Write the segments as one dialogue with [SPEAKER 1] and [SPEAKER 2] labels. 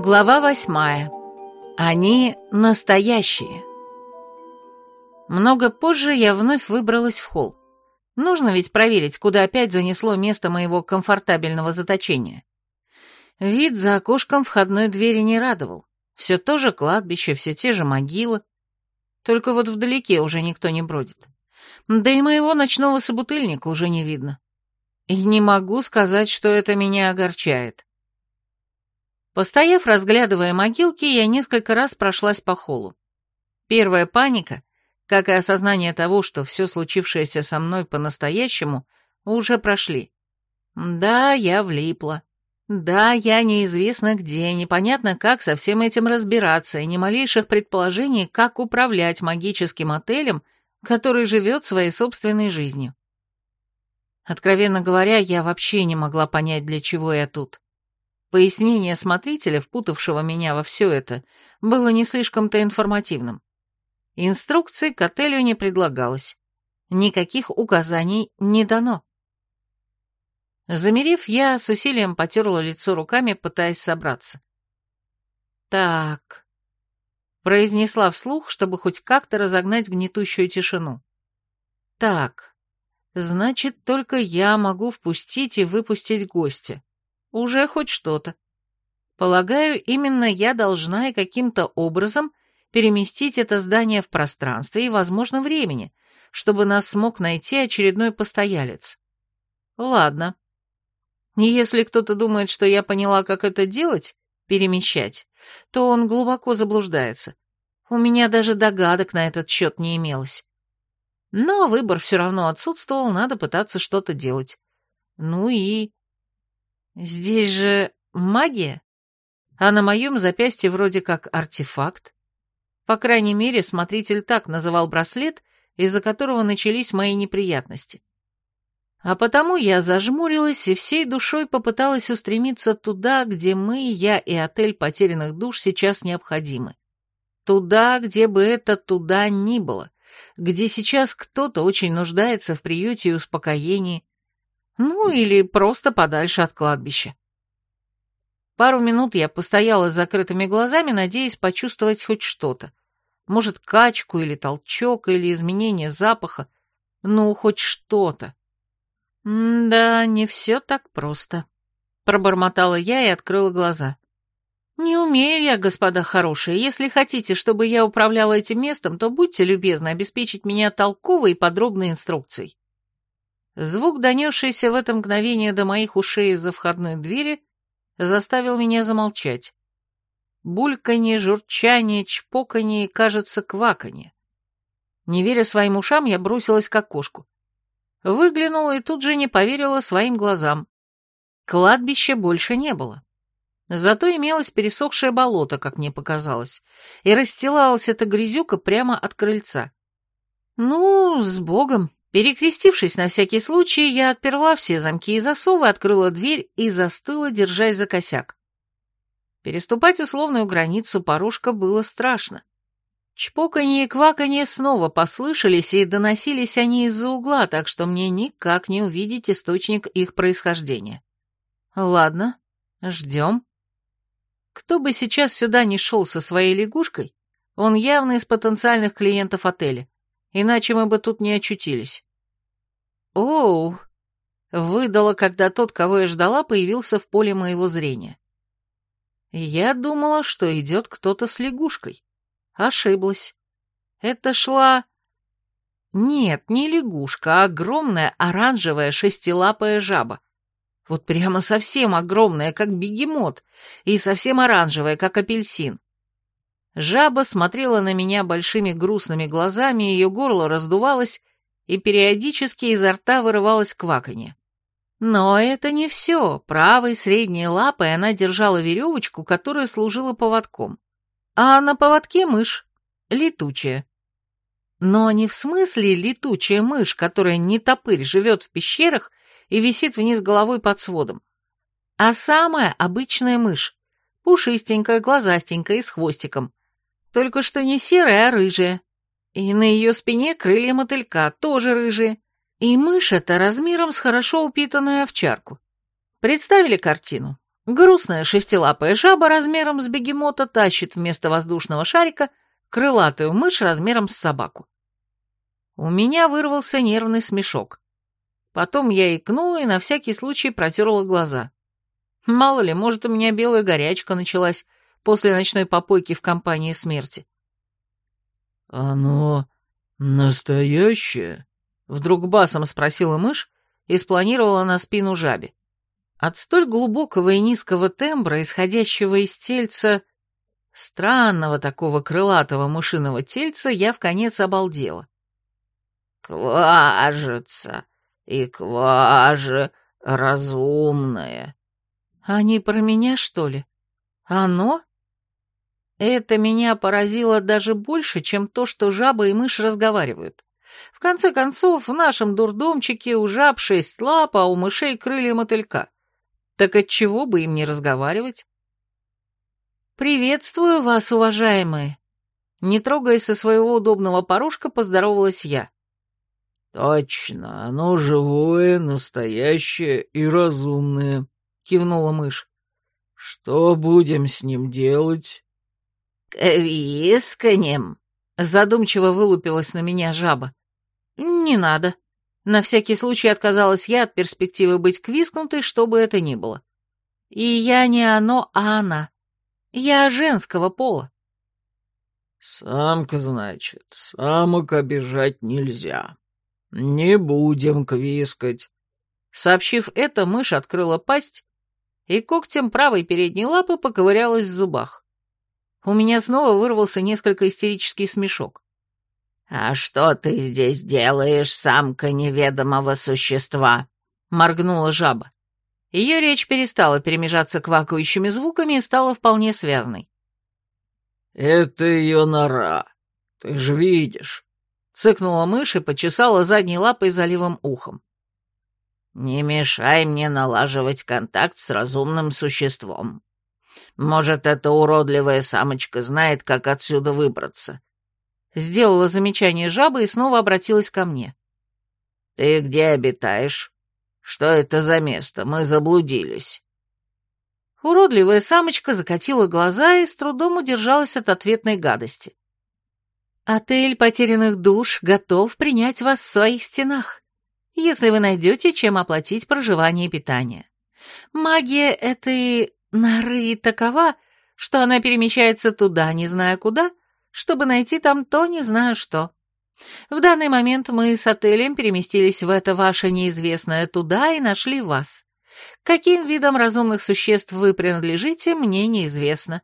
[SPEAKER 1] Глава 8. Они настоящие. Много позже я вновь выбралась в холл. Нужно ведь проверить, куда опять занесло место моего комфортабельного заточения. Вид за окошком входной двери не радовал. Все то же кладбище, все те же могилы. Только вот вдалеке уже никто не бродит. Да и моего ночного собутыльника уже не видно. И не могу сказать, что это меня огорчает. Постояв, разглядывая могилки, я несколько раз прошлась по холлу. Первая паника, как и осознание того, что все случившееся со мной по-настоящему, уже прошли. Да, я влипла. Да, я неизвестно где, непонятно, как со всем этим разбираться, и ни малейших предположений, как управлять магическим отелем, который живет своей собственной жизнью. Откровенно говоря, я вообще не могла понять, для чего я тут. Пояснение смотрителя, впутавшего меня во все это, было не слишком-то информативным. Инструкций к отелю не предлагалось. Никаких указаний не дано. Замерев, я с усилием потерла лицо руками, пытаясь собраться. «Так», — произнесла вслух, чтобы хоть как-то разогнать гнетущую тишину. «Так, значит, только я могу впустить и выпустить гостя. Уже хоть что-то. Полагаю, именно я должна и каким-то образом переместить это здание в пространстве и, возможно, времени, чтобы нас смог найти очередной постоялец. Ладно. Если кто-то думает, что я поняла, как это делать, перемещать, то он глубоко заблуждается. У меня даже догадок на этот счет не имелось. Но выбор все равно отсутствовал, надо пытаться что-то делать. Ну и... Здесь же магия, а на моем запястье вроде как артефакт. По крайней мере, смотритель так называл браслет, из-за которого начались мои неприятности. А потому я зажмурилась и всей душой попыталась устремиться туда, где мы, я и отель потерянных душ сейчас необходимы. Туда, где бы это туда ни было, где сейчас кто-то очень нуждается в приюте и успокоении, ну или просто подальше от кладбища. Пару минут я постояла с закрытыми глазами, надеясь почувствовать хоть что-то. Может, качку или толчок, или изменение запаха. Ну, хоть что-то. Да, не все так просто. Пробормотала я и открыла глаза. Не умею я, господа хорошие. Если хотите, чтобы я управляла этим местом, то будьте любезны обеспечить меня толковой и подробной инструкцией. Звук, донесшийся в это мгновение до моих ушей из-за входной двери, заставил меня замолчать. Бульканье, журчание, чпоканье и, кажется, кваканье. Не веря своим ушам, я бросилась к окошку. Выглянула и тут же не поверила своим глазам. Кладбища больше не было. Зато имелось пересохшее болото, как мне показалось, и расстилалась эта грязюка прямо от крыльца. Ну, с Богом. Перекрестившись на всякий случай, я отперла все замки и засовы, открыла дверь и застыла, держась за косяк. Переступать условную границу порожка было страшно. Чпоканье и кваканье снова послышались, и доносились они из-за угла, так что мне никак не увидеть источник их происхождения. Ладно, ждем. Кто бы сейчас сюда не шел со своей лягушкой, он явно из потенциальных клиентов отеля, иначе мы бы тут не очутились. «Оу!» — выдала, когда тот, кого я ждала, появился в поле моего зрения. Я думала, что идет кто-то с лягушкой. Ошиблась. Это шла... Нет, не лягушка, а огромная оранжевая шестилапая жаба. Вот прямо совсем огромная, как бегемот, и совсем оранжевая, как апельсин. Жаба смотрела на меня большими грустными глазами, ее горло раздувалось, и периодически изо рта вырывалось кваканье. Но это не все. Правой средней лапой она держала веревочку, которая служила поводком. А на поводке мышь. Летучая. Но не в смысле летучая мышь, которая не топырь, живет в пещерах и висит вниз головой под сводом. А самая обычная мышь. Пушистенькая, глазастенькая и с хвостиком. Только что не серая, а рыжая. И на ее спине крылья мотылька, тоже рыжие. И мышь эта размером с хорошо упитанную овчарку. Представили картину? Грустная шестилапая жаба размером с бегемота тащит вместо воздушного шарика крылатую мышь размером с собаку. У меня вырвался нервный смешок. Потом я икнула и на всякий случай протерла глаза. Мало ли, может, у меня белая горячка началась после ночной попойки в компании смерти.
[SPEAKER 2] «Оно настоящее?» — вдруг басом спросила мышь
[SPEAKER 1] и спланировала на спину жабе. От столь глубокого и низкого тембра, исходящего из тельца, странного такого крылатого мышиного тельца, я вконец обалдела.
[SPEAKER 2] «Кважится и кваже разумное».
[SPEAKER 1] Они про меня, что ли? Оно? Это меня поразило даже больше, чем то, что жаба и мышь разговаривают. В конце концов, в нашем дурдомчике у жаб 6 лап, а у мышей крылья мотылька. Так отчего бы им не разговаривать? «Приветствую вас, уважаемые!» Не трогаясь со своего удобного порожка, поздоровалась я.
[SPEAKER 2] «Точно, оно живое, настоящее и разумное», — кивнула мышь. «Что будем с ним делать?»
[SPEAKER 1] «Квисканем», — задумчиво вылупилась на меня жаба. «Не надо». На всякий случай отказалась я от перспективы быть квискнутой, что бы это ни было. И я не оно, а она. Я женского пола.
[SPEAKER 2] «Самка, значит, самок обижать нельзя. Не будем квискать».
[SPEAKER 1] Сообщив это, мышь открыла пасть и когтем правой передней лапы поковырялась в зубах. У меня снова вырвался несколько истерический смешок.
[SPEAKER 2] «А что ты здесь делаешь, самка неведомого существа?»
[SPEAKER 1] — моргнула жаба. Ее речь перестала перемежаться квакающими звуками и стала вполне связной.
[SPEAKER 2] «Это ее нора, ты же видишь», — цыкнула мышь и почесала задней лапой за левым ухом.
[SPEAKER 3] «Не мешай мне налаживать контакт с разумным существом. Может, эта уродливая самочка знает, как отсюда выбраться».
[SPEAKER 1] Сделала замечание жаба и снова обратилась ко мне.
[SPEAKER 3] «Ты где обитаешь? Что это за место? Мы заблудились».
[SPEAKER 1] Уродливая самочка закатила глаза и с трудом удержалась от ответной гадости. «Отель потерянных душ готов принять вас в своих стенах, если вы найдете, чем оплатить проживание и питание. Магия этой норы такова, что она перемещается туда, не зная куда, чтобы найти там то, не знаю что. В данный момент мы с отелем переместились в это ваше неизвестное туда и нашли вас. Каким видом разумных существ вы принадлежите, мне неизвестно».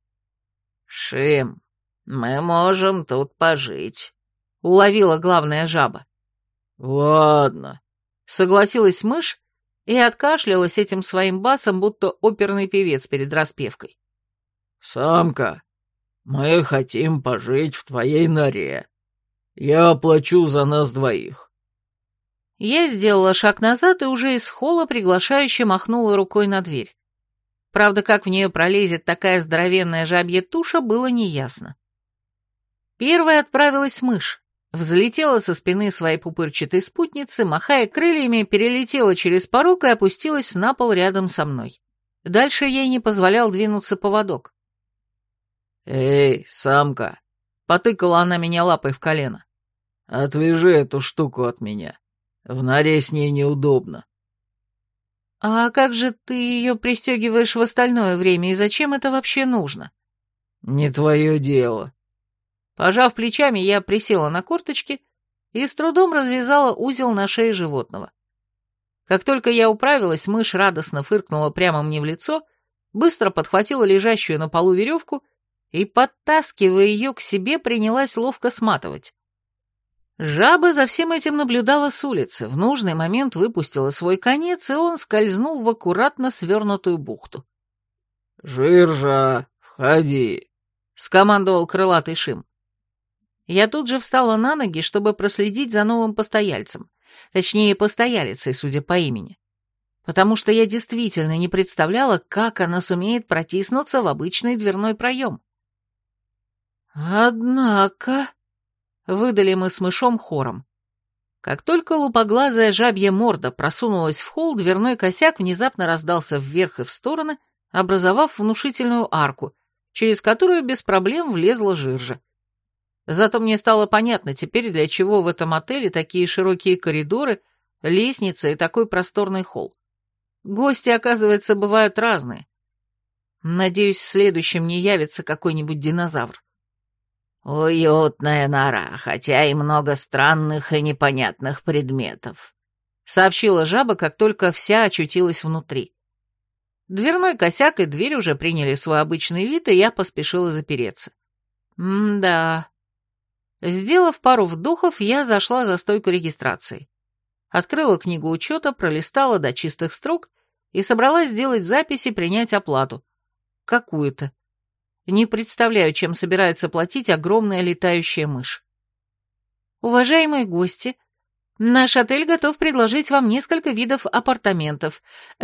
[SPEAKER 3] «Шим, мы можем тут пожить»,
[SPEAKER 1] — уловила главная жаба.
[SPEAKER 2] «Ладно»,
[SPEAKER 1] — согласилась мышь и откашлялась этим своим басом, будто оперный певец перед распевкой.
[SPEAKER 2] «Самка, мы хотим пожить в твоей норе. Я оплачу за нас двоих».
[SPEAKER 1] Я сделала шаг назад и уже из холла приглашающе махнула рукой на дверь. Правда, как в нее пролезет такая здоровенная жабья туша, было неясно. Первой отправилась мышь, взлетела со спины своей пупырчатой спутницы, махая крыльями, перелетела через порог и опустилась на пол рядом со мной. Дальше ей не позволял двинуться поводок.
[SPEAKER 2] «Эй, самка!»
[SPEAKER 1] — потыкала она меня лапой в колено.
[SPEAKER 2] «Отвяжи эту штуку от меня. В норе с ней неудобно».
[SPEAKER 1] «А как же ты ее пристегиваешь в остальное время, и зачем это вообще нужно?»
[SPEAKER 2] «Не твое дело».
[SPEAKER 1] Пожав плечами, я присела на корточки и с трудом развязала узел на шее животного. Как только я управилась, мышь радостно фыркнула прямо мне в лицо, быстро подхватила лежащую на полу веревку и, подтаскивая ее к себе, принялась ловко сматывать. Жаба за всем этим наблюдала с улицы, в нужный момент выпустила свой конец, и он скользнул в аккуратно свернутую бухту.
[SPEAKER 2] «Жиржа, входи»,
[SPEAKER 1] — скомандовал крылатый Шим. Я тут же встала на ноги, чтобы проследить за новым постояльцем, точнее, постоялицей, судя по имени, потому что я действительно не представляла, как она сумеет протиснуться в обычный дверной проем. «Однако...» — выдали мы с мышом хором. Как только лупоглазая жабья морда просунулась в холл, дверной косяк внезапно раздался вверх и в стороны, образовав внушительную арку, через которую без проблем влезла Жиржа. Зато мне стало понятно теперь, для чего в этом отеле такие широкие коридоры, лестница и такой просторный холл. Гости, оказывается, бывают разные. Надеюсь, в следующем не явится какой-нибудь динозавр.
[SPEAKER 3] «Уютная нора, хотя и много странных и непонятных предметов»,
[SPEAKER 1] — сообщила жаба, как только вся очутилась внутри. Дверной косяк и дверь уже приняли свой обычный вид, и я поспешила запереться. Да. Сделав пару вдохов, я зашла за стойку регистрации. Открыла книгу учета, пролистала до чистых строк и собралась сделать запись и принять оплату. Какую-то. Не представляю, чем собирается платить огромная летающая мышь. Уважаемые гости, наш отель готов предложить вам несколько видов апартаментов.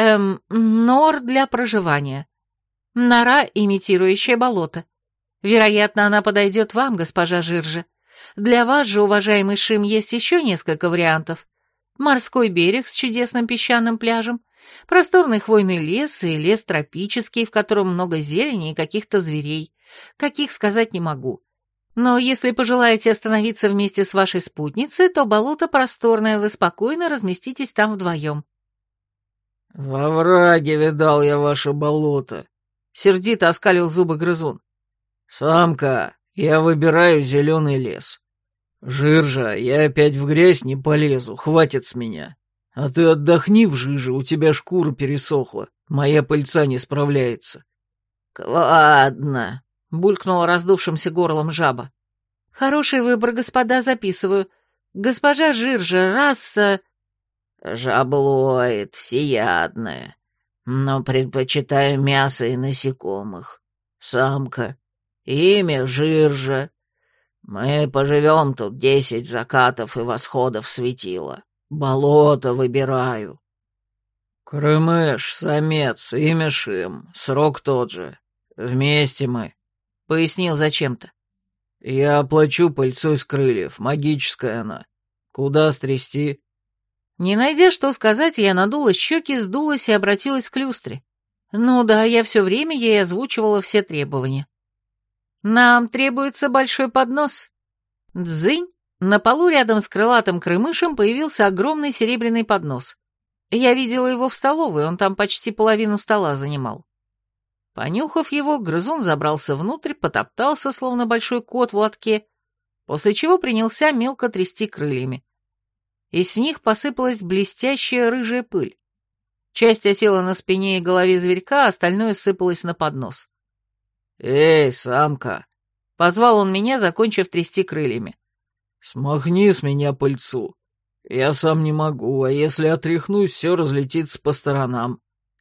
[SPEAKER 1] Нор для проживания. Нора, имитирующая болото. Вероятно, она подойдет вам, госпожа Жиржа. Для вас же, уважаемый Шим, есть еще несколько вариантов. Морской берег с чудесным песчаным пляжем, просторный хвойный лес и лес тропический, в котором много зелени и каких-то зверей. Каких сказать не могу. Но если пожелаете остановиться вместе с вашей спутницей, то болото просторное, вы спокойно разместитесь там вдвоем.
[SPEAKER 2] «Во враге видал я ваше болото», — сердито оскалил зубы грызун. «Самка, я выбираю зеленый лес. Жиржа, я опять в грязь не полезу, хватит с меня. А ты отдохни в жиже, у тебя шкура пересохла, моя пыльца не справляется».
[SPEAKER 3] «Ладно»,
[SPEAKER 1] — булькнула раздувшимся горлом жаба. «Хороший выбор, господа, записываю. Госпожа Жиржа, раса...»
[SPEAKER 3] «Жаблоид, всеядная, но предпочитаю мясо и насекомых. Самка, имя Жиржа. Мы поживем тут 10 закатов и восходов светила. Болото выбираю».
[SPEAKER 2] «Крымыш, самец, имя Шим, срок тот же. Вместе мы», — пояснил зачем-то. «Я оплачу пыльцой с крыльев, магическая она. Куда стрясти?»
[SPEAKER 1] Не найдя что сказать, я надула щеки, сдулась и обратилась к люстре. Ну да, я все время ей озвучивала все требования. «Нам требуется большой поднос». Дзынь! На полу рядом с крылатым крымышем появился огромный серебряный поднос. Я видела его в столовой, он там почти половину стола занимал. Понюхав его, грызун забрался внутрь, потоптался, словно большой кот в лотке, после чего принялся мелко трясти крыльями. Из них посыпалась блестящая рыжая пыль. Часть осела на спине и голове зверька, а остальное сыпалось на поднос.
[SPEAKER 2] «Эй, самка!»
[SPEAKER 1] — позвал он меня, закончив трясти крыльями.
[SPEAKER 2] «Смахни с меня пыльцу. Я сам не могу, а если отряхнусь, все разлетится по сторонам».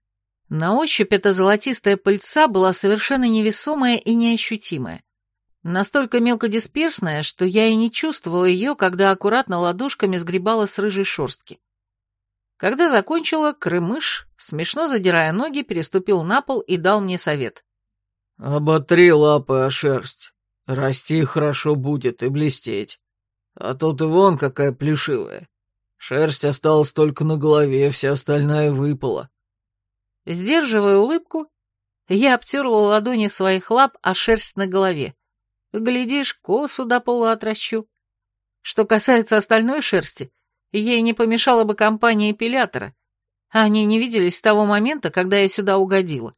[SPEAKER 1] На ощупь эта золотистая пыльца была совершенно невесомая и неощутимая. Настолько мелкодисперсная, что я и не чувствовала ее, когда аккуратно ладошками сгребала с рыжей шерстки. Когда закончила, крымыш, смешно задирая ноги, переступил на пол и дал мне совет.
[SPEAKER 2] «Оботри лапы о шерсть. Расти хорошо будет и блестеть. А то ты вон какая плешивая. Шерсть осталась только на голове, вся остальная выпала».
[SPEAKER 1] Сдерживая улыбку, я обтерла ладони своих лап о шерсть на голове. Глядишь, косу до пола отращу. Что касается остальной шерсти, ей не помешала бы компания эпилятора. Они не виделись с того момента, когда я сюда угодила.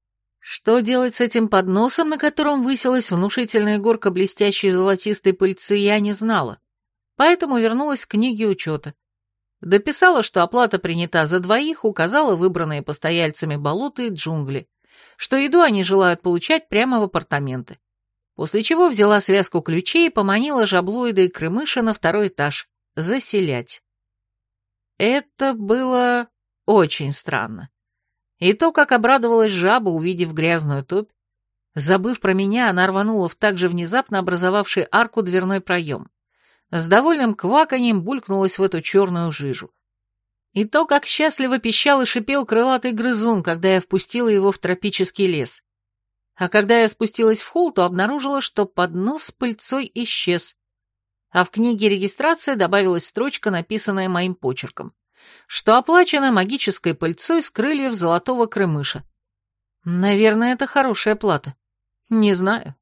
[SPEAKER 1] Что делать с этим подносом, на котором высилась внушительная горка блестящей золотистой пыльцы, я не знала. Поэтому вернулась к книге учета. Дописала, что оплата принята за двоих, указала выбранные постояльцами болота и джунгли, что еду они желают получать прямо в апартаменты. После чего взяла связку ключей и поманила жаблоида и крымыша на второй этаж. Заселять. Это было очень странно. И то, как обрадовалась жаба, увидев грязную топь. Забыв про меня, она рванула в так же внезапно образовавший арку дверной проем. С довольным кваканьем булькнулась в эту черную жижу. И то, как счастливо пищал и шипел крылатый грызун, когда я впустила его в тропический лес. А когда я спустилась в холл, то обнаружила, что поднос с пыльцой исчез. А в книге регистрации добавилась строчка, написанная моим почерком, что оплачено магической пыльцой с крыльев золотого крымыша. Наверное, это хорошая плата. Не знаю.